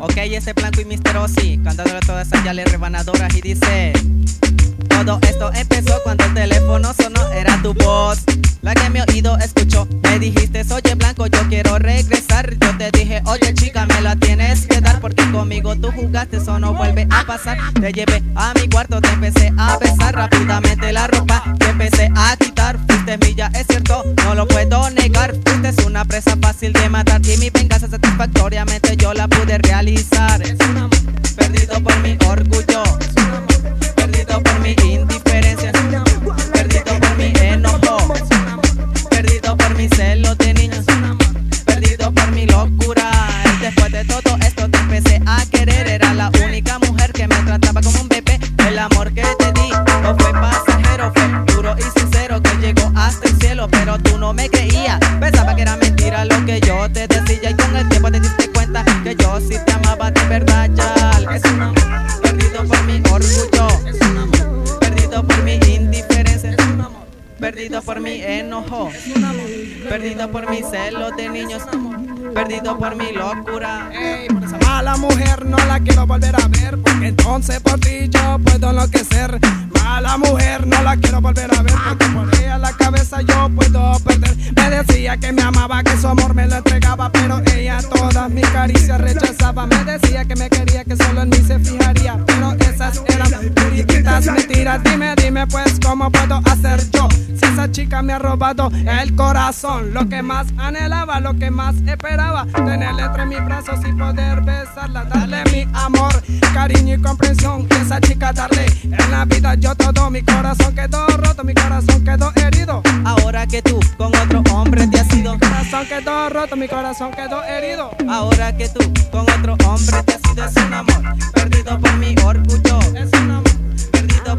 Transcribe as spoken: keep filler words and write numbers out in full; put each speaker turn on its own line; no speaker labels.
Ok, este blanco y mister Ozzy, cantándole a todas esas yales rebanadoras y dice: todo esto empezó cuando el teléfono sonó, era tu voz la que mi oído escuchó. Me dijiste, oye blanco, yo quiero regresar. Yo te dije, oye chica, me la tienes que dar, porque conmigo tú jugaste, eso no vuelve a pasar. Te llevé a mi cuarto, te empecé a besar rápidamente la ropa, te empecé a quitar. Fuiste milla, es cierto, no lo puedo negar. Fuiste una presa fácil de matar y mi venganza satisfactoriamente yo la pude realizar. Perdido por mi orgullo, perdido por mi indiferencia, perdido por mi enojo, perdido por mi celo de niños, perdido por mi locura. Después de todo esto te empecé a querer, era la única mujer que me trataba como un bebé. El amor que te di no fue pasajero, fue duro y sincero que llegó hasta el cielo, pero tú no me creías, pensaba que era mentira lo que yo te decía, y con el tiempo te diste cuenta que yo sí te amaba de verdad. Ya es un amor perdido por mi orgullo, perdido por mi indiferencia, perdido por mi enojo, perdido por mi celo de niños, perdido por mi locura.
Ey, por esa mala mujer no la quiero volver a ver, porque entonces por ti yo puedo enloquecer. Mala mujer no la quiero volver a ver, porque por ella la cabeza yo puedo perder. Me decía que me amaba, que su amor me lo entregaba, pero ella todas mis caricias rechazaba. Me decía que me quería, que solo en mí se fijaría, pero esas eran puritas mentiras. Dime, dime pues, ¿cómo puedo hacer yo si esa chica me ha robado el corazón? Lo que más anhelaba, lo que más esperaba, tenerla entre mis brazos y poder besarla, darle mi amor, cariño y comprensión. Y esa chica darle en la vida yo todo. Mi corazón quedó roto, mi corazón quedó herido.
Ahora que tú con otro hombre te has ido,
Mi corazón quedó roto, mi corazón quedó herido.
ahora que tú con otro hombre te has ido, es un amor perdido por mi orgullo,
Es un amor
perdido